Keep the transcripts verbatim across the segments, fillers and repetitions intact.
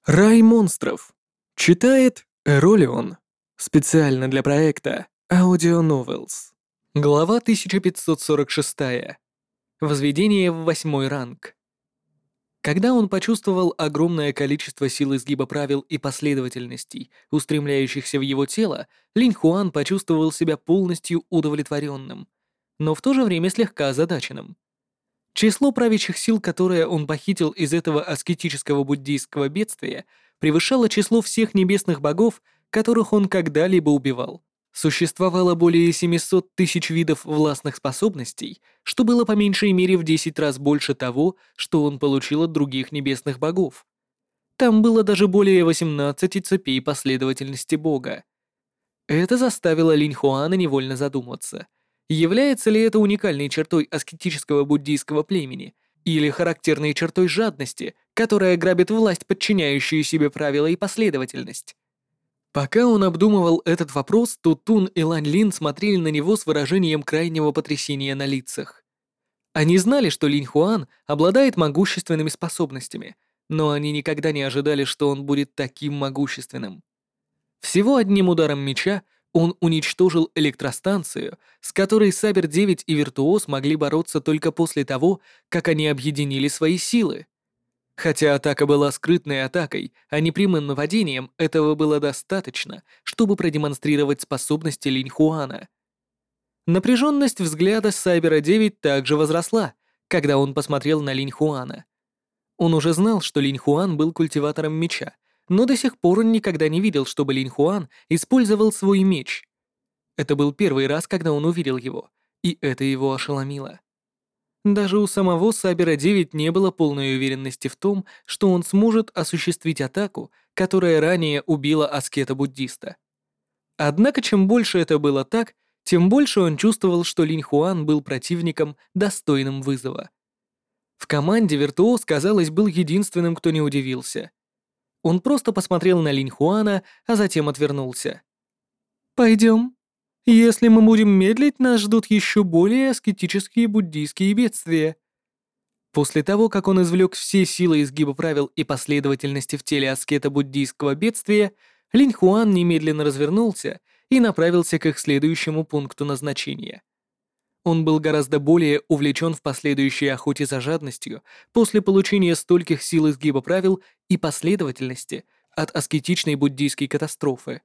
Рай монстров. Читает Эролион. Специально для проекта Audio Novels. Глава тысяча пятьсот сорок шесть. Возведение в восьмой ранг. Когда он почувствовал огромное количество сил изгиба правил и последовательностей, устремляющихся в его тело, Линь Хуан почувствовал себя полностью удовлетворенным, но в то же время слегка озадаченным. Число правящих сил, которые он похитил из этого аскетического буддийского бедствия, превышало число всех небесных богов, которых он когда-либо убивал. Существовало более семисот тысяч видов властных способностей, что было по меньшей мере в десять раз больше того, что он получил от других небесных богов. Там было даже более восемнадцати цепей последовательности бога. Это заставило Линь Хуана невольно задуматься. Является ли это уникальной чертой аскетического буддийского племени или характерной чертой жадности, которая грабит власть, подчиняющую себе правила и последовательность? Пока он обдумывал этот вопрос, Тутун и Лань Лин смотрели на него с выражением крайнего потрясения на лицах. Они знали, что Линь Хуан обладает могущественными способностями, но они никогда не ожидали, что он будет таким могущественным. Всего одним ударом меча он уничтожил электростанцию, с которой Сабер девять и Виртуоз могли бороться только после того, как они объединили свои силы. Хотя атака была скрытной атакой, а не прямым нападением, этого было достаточно, чтобы продемонстрировать способности Линь Хуана. Напряженность взгляда Сайбера девять также возросла, когда он посмотрел на Линь Хуана. Он уже знал, что Линь Хуан был культиватором меча, но до сих пор он никогда не видел, чтобы Линь Хуан использовал свой меч. Это был первый раз, когда он увидел его, и это его ошеломило. Даже у самого Сабера девять не было полной уверенности в том, что он сможет осуществить атаку, которая ранее убила аскета-буддиста. Однако чем больше это было так, тем больше он чувствовал, что Линь Хуан был противником, достойным вызова. В команде Виртуоз, казалось, был единственным, кто не удивился. Он просто посмотрел на Линь Хуана, а затем отвернулся. «Пойдем. Если мы будем медлить, нас ждут еще более аскетические буддийские бедствия». После того, как он извлек все силы изгиба правил и последовательности в теле аскета буддийского бедствия, Линь Хуан немедленно развернулся и направился к их следующему пункту назначения. Он был гораздо более увлечен в последующей охоте за жадностью после получения стольких сил изгиба правил и последовательности от аскетичной буддийской катастрофы.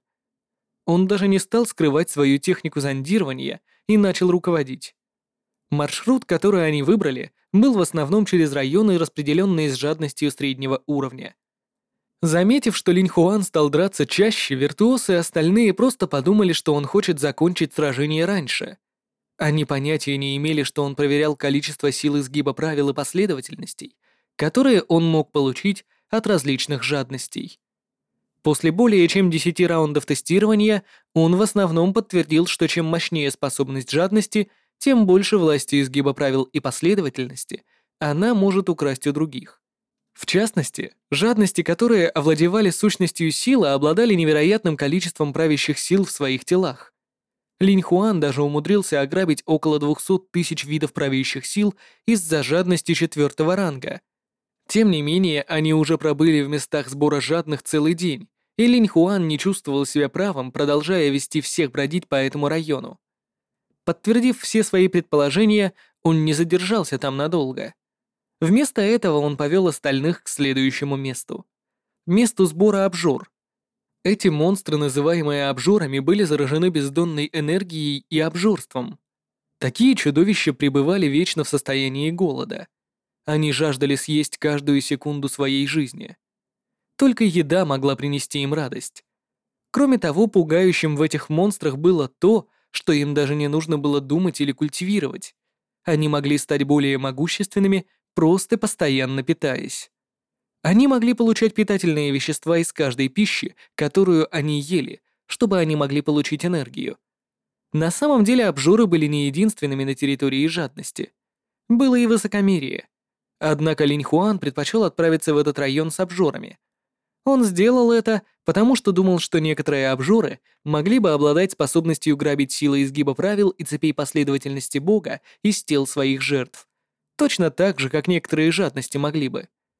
Он даже не стал скрывать свою технику зондирования и начал руководить. Маршрут, который они выбрали, был в основном через районы, распределенные с жадностью среднего уровня. Заметив, что Линь Хуан стал драться чаще, Виртуоз и остальные просто подумали, что он хочет закончить сражение раньше. Они понятия не имели, что он проверял количество сил изгиба правил и последовательностей, которые он мог получить от различных жадностей. После более чем десяти раундов тестирования он в основном подтвердил, что чем мощнее способность жадности, тем больше власти изгиба правил и последовательности она может украсть у других. В частности, жадности, которые овладевали сущностью силы, обладали невероятным количеством правящих сил в своих телах. Линь Хуан даже умудрился ограбить около двухсот тысяч видов правящих сил из-за жадности четвертого ранга. Тем не менее, они уже пробыли в местах сбора жадных целый день, и Линь Хуан не чувствовал себя правым, продолжая вести всех бродить по этому району. Подтвердив все свои предположения, он не задержался там надолго. Вместо этого он повел остальных к следующему месту. Месту сбора обжор. Эти монстры, называемые обжорами, были заражены бездонной энергией и обжорством. Такие чудовища пребывали вечно в состоянии голода. Они жаждали съесть каждую секунду своей жизни. Только еда могла принести им радость. Кроме того, пугающим в этих монстрах было то, что им даже не нужно было думать или культивировать. Они могли стать более могущественными, просто постоянно питаясь. Они могли получать питательные вещества из каждой пищи, которую они ели, чтобы они могли получить энергию. На самом деле обжоры были не единственными на территории жадности. Было и высокомерие. Однако Линь Хуан предпочел отправиться в этот район с обжорами. Он сделал это, потому что думал, что некоторые обжоры могли бы обладать способностью грабить силы изгиба правил и цепей последовательности Бога из тел своих жертв, точно так же, как некоторые жадности могли бы.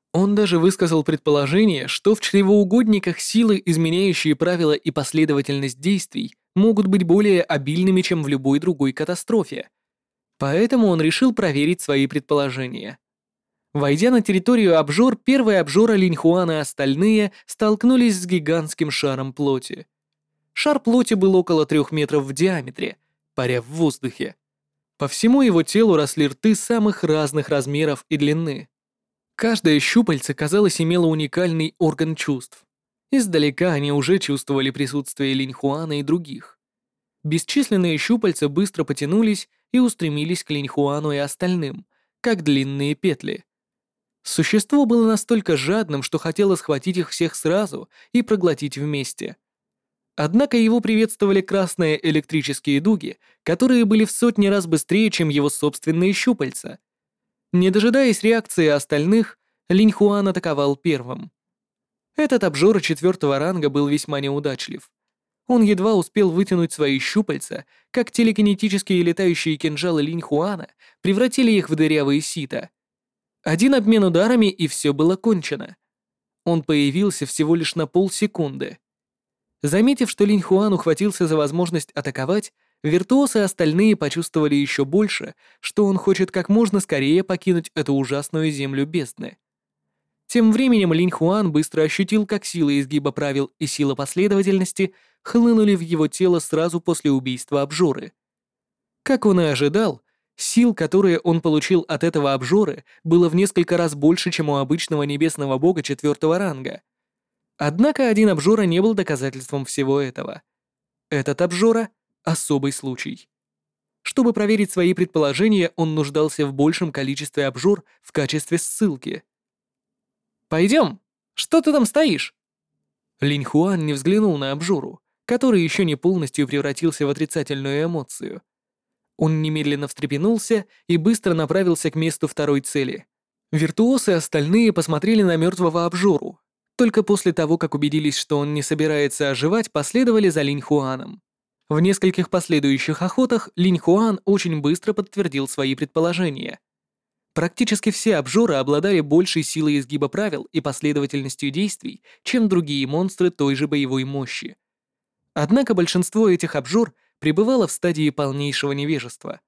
Он даже высказал предположение, что в чревоугодниках силы, изменяющие правила и последовательность действий, могут быть более обильными, чем в любой другой катастрофе. Поэтому он решил проверить свои предположения. Войдя на территорию обжор, первые обжора Линьхуан и остальные столкнулись с гигантским шаром плоти. Шар плоти был около трех метров в диаметре, паря в воздухе. По всему его телу росли рты самых разных размеров и длины. Каждое щупальце, казалось, имело уникальный орган чувств. Издалека они уже чувствовали присутствие Линьхуана и других. Бесчисленные щупальца быстро потянулись и устремились к Линьхуану и остальным, как длинные петли. Существо было настолько жадным, что хотело схватить их всех сразу и проглотить вместе. Однако его приветствовали красные электрические дуги, которые были в сотни раз быстрее, чем его собственные щупальца. Не дожидаясь реакции остальных, Линьхуан атаковал первым. Этот обжора четвертого ранга был весьма неудачлив. Он едва успел вытянуть свои щупальца, как телекинетические летающие кинжалы Линьхуана превратили их в дырявые сито. Один обмен ударами, и все было кончено. Он появился всего лишь на полсекунды. Заметив, что Линьхуан ухватился за возможность атаковать, виртуоз и остальные почувствовали еще больше, что он хочет как можно скорее покинуть эту ужасную землю бездны. Тем временем Линьхуан быстро ощутил, как сила изгиба правил и сила последовательности хлынули в его тело сразу после убийства обжоры. Как он и ожидал, сил, которые он получил от этого обжоры, было в несколько раз больше, чем у обычного небесного бога четвертого ранга. Однако один обжора не был доказательством всего этого. Этот обжора — особый случай. Чтобы проверить свои предположения, он нуждался в большем количестве обжор в качестве ссылки. «Пойдем! Что ты там стоишь?» Линьхуан не взглянул на обжору, который еще не полностью превратился в отрицательную эмоцию. Он немедленно встрепенулся и быстро направился к месту второй цели. Виртуоз и остальные посмотрели на мертвого обжору. Только после того, как убедились, что он не собирается оживать, последовали за Линьхуаном. В нескольких последующих охотах Линьхуан очень быстро подтвердил свои предположения. Практически все обжоры обладали большей силой изгиба правил и последовательностью действий, чем другие монстры той же боевой мощи. Однако большинство этих обжор пребывало в стадии полнейшего невежества.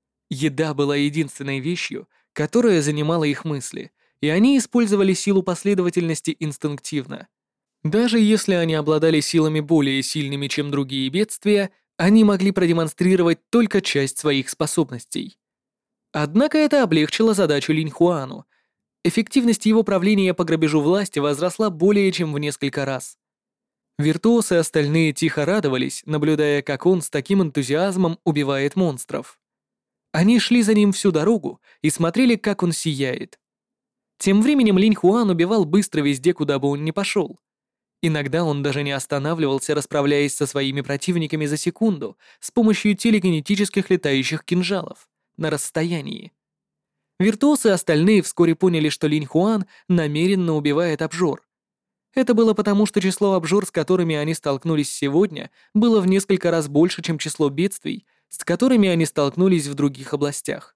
Еда была единственной вещью, которая занимала их мысли, и они использовали силу последовательности инстинктивно. Даже если они обладали силами более сильными, чем другие бедствия, они могли продемонстрировать только часть своих способностей. Однако это облегчило задачу Линьхуану. Эффективность его правления по грабежу власти возросла более чем в несколько раз. Виртуоз и остальные тихо радовались, наблюдая, как он с таким энтузиазмом убивает монстров. Они шли за ним всю дорогу и смотрели, как он сияет. Тем временем Линьхуан убивал быстро везде, куда бы он ни пошел. Иногда он даже не останавливался, расправляясь со своими противниками за секунду с помощью телекинетических летающих кинжалов на расстоянии. Виртуоз и остальные вскоре поняли, что Линьхуан намеренно убивает обжор. Это было потому, что число обжор, с которыми они столкнулись сегодня, было в несколько раз больше, чем число бедствий, с которыми они столкнулись в других областях.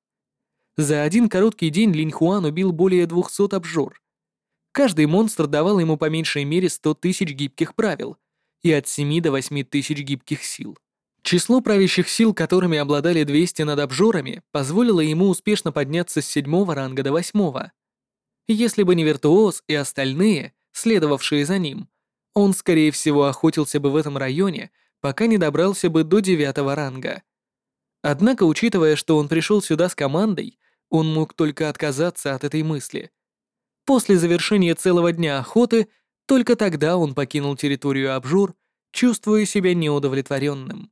За один короткий день Линьхуан убил более двухсот обжор. Каждый монстр давал ему по меньшей мере сто тысяч гибких правил и от семи до восьми тысяч гибких сил. Число правящих сил, которыми обладали двести над обжорами, позволило ему успешно подняться с седьмого ранга до восьмого. Если бы не виртуоз и остальные, следовавшие за ним, он, скорее всего, охотился бы в этом районе, пока не добрался бы до девятого ранга. Однако, учитывая, что он пришел сюда с командой, он мог только отказаться от этой мысли. После завершения целого дня охоты, только тогда он покинул территорию обжор, чувствуя себя неудовлетворенным.